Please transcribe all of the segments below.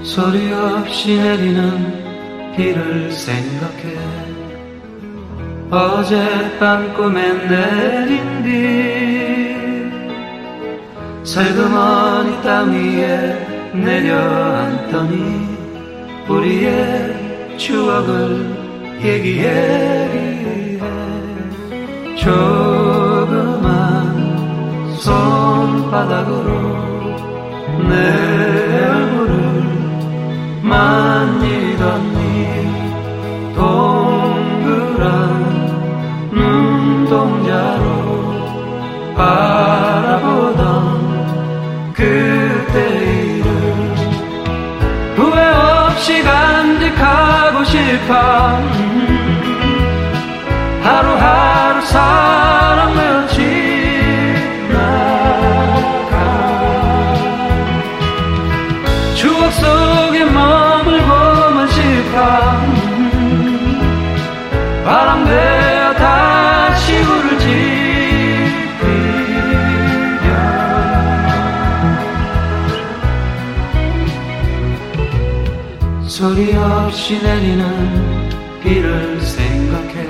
소리 없이 내리는 비를 생각해 어젯밤 꿈에 내린 비 살그머니 땅 위에 내려앉더니 우리의 추억을 얘기해 조그만 손바닥으로 내 얼굴을 만지더니 동그란 눈동자로 바라보던 그때를 후회 없이 간직하고 싶어 하루하루 살아며 지나가 추억 속에 머물고만 싶어 바람 되어 다시 불을 지피려 소리 없이 내리는 비를 생각해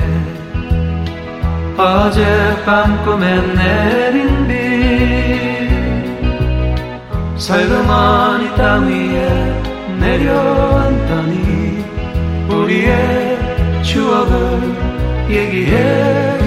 어젯밤 꿈에 내린 비 살그머니 땅 위에 내려앉더니 우리의 추억을 얘기해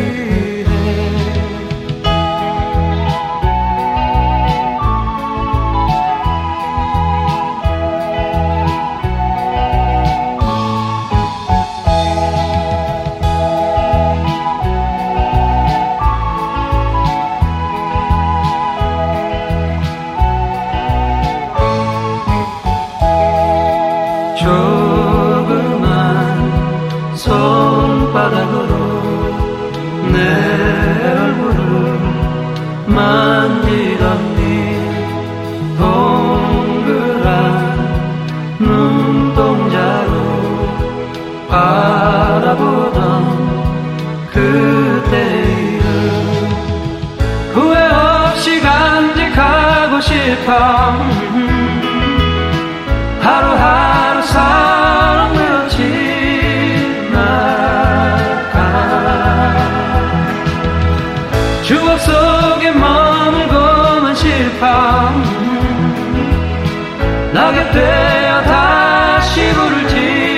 조그만 손바닥으로 내 얼굴을 만지더니 동그란 눈동자로 바라보던 그때를 후회 없이 간직하고 싶어 하루하루 살아며 지나가 추억 속에 머물고만 싶어 낙엽 되어 다시 불을 지